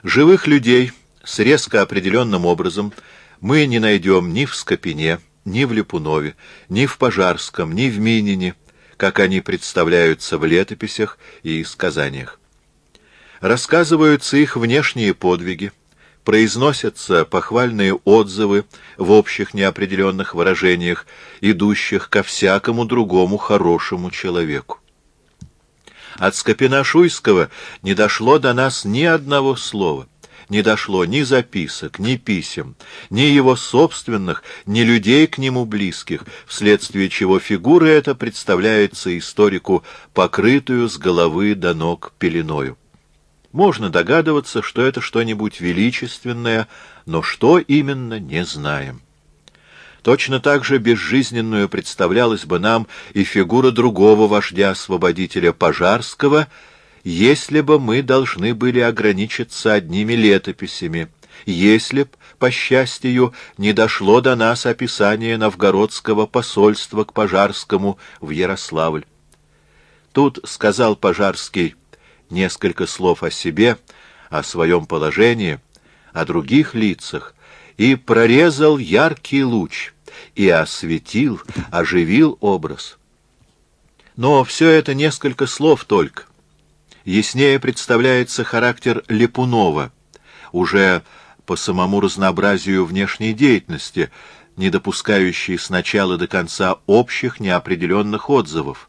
Живых людей с резко определенным образом мы не найдем ни в Скопине, ни в Липунове, ни в Пожарском, ни в Минине, как они представляются в летописях и сказаниях. Рассказываются их внешние подвиги, произносятся похвальные отзывы в общих неопределенных выражениях, идущих ко всякому другому хорошему человеку. От Скопина-Шуйского не дошло до нас ни одного слова, не дошло ни записок, ни писем, ни его собственных, ни людей к нему близких, вследствие чего фигура эта представляется историку покрытую с головы до ног пеленою. Можно догадываться, что это что-нибудь величественное, но что именно, не знаем. Точно так же безжизненную представлялась бы нам и фигура другого вождя-освободителя Пожарского, если бы мы должны были ограничиться одними летописями, если б, по счастью, не дошло до нас описание новгородского посольства к Пожарскому в Ярославль. Тут сказал Пожарский несколько слов о себе, о своем положении, о других лицах, и прорезал яркий луч, и осветил, оживил образ. Но все это несколько слов только. Яснее представляется характер Липунова, уже по самому разнообразию внешней деятельности, не допускающий с начала до конца общих неопределенных отзывов.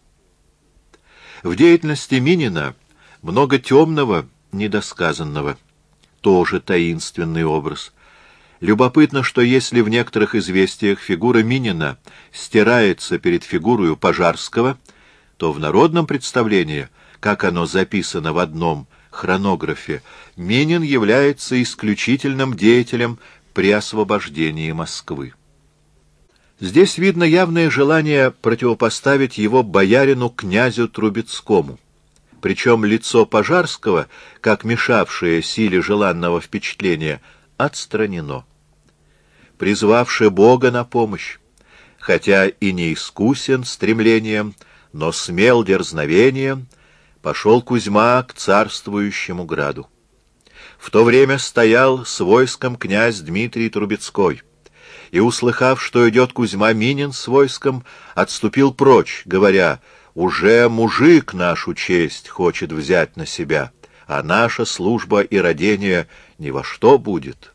В деятельности Минина много темного, недосказанного, тоже таинственный образ. Любопытно, что если в некоторых известиях фигура Минина стирается перед фигурою Пожарского, то в народном представлении, как оно записано в одном хронографе, Минин является исключительным деятелем при освобождении Москвы. Здесь видно явное желание противопоставить его боярину князю Трубецкому. Причем лицо Пожарского, как мешавшее силе желанного впечатления, отстранено. Призвавши Бога на помощь, хотя и не искусен стремлением, но смел дерзновением, пошел Кузьма к царствующему граду. В то время стоял с войском князь Дмитрий Трубецкой, и, услыхав, что идет Кузьма Минин с войском, отступил прочь, говоря: «Уже мужик нашу честь хочет взять на себя, а наша служба и родение ни во что будет».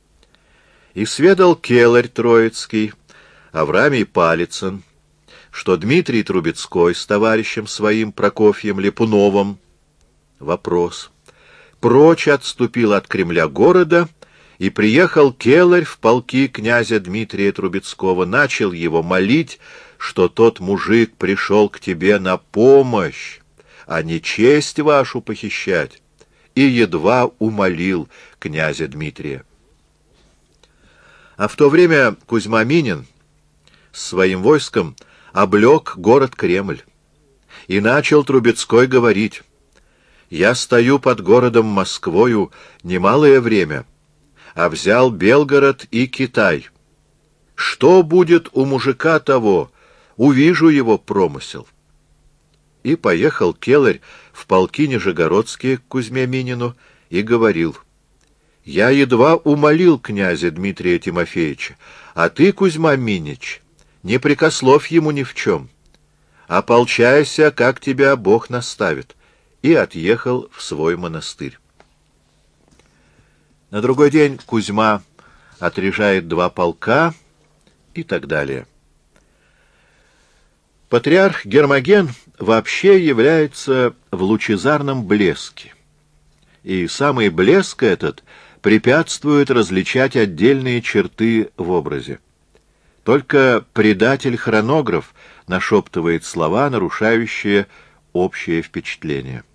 И сведал келарь Троицкий, Авраамий Палицын, что Дмитрий Трубецкой с товарищем своим Прокофьем Липуновым, вопрос, прочь отступил от Кремля города, и приехал келарь в полки князя Дмитрия Трубецкого, начал его молить, что тот мужик пришел к тебе на помощь, а не честь вашу похищать, и едва умолил князя Дмитрия. А в то время Кузьма Минин с своим войском облег город Кремль, и начал Трубецкой говорить: «Я стою под городом Москвою немалое время, а взял Белгород и Китай. Что будет у мужика того? Увижу его промысел». И поехал келарь в полки нижегородские к Кузьме Минину и говорил: «Я едва умолил князя Дмитрия Тимофеевича, а ты, Кузьма Минич, не прекословь ему ни в чем. Ополчайся, как тебя Бог наставит», и отъехал в свой монастырь. На другой день Кузьма отряжает 2 полка и так далее. Патриарх Гермоген вообще является в лучезарном блеске, и самый блеск этот препятствует различать отдельные черты в образе. Только предатель-хронограф нашептывает слова, нарушающие общее впечатление.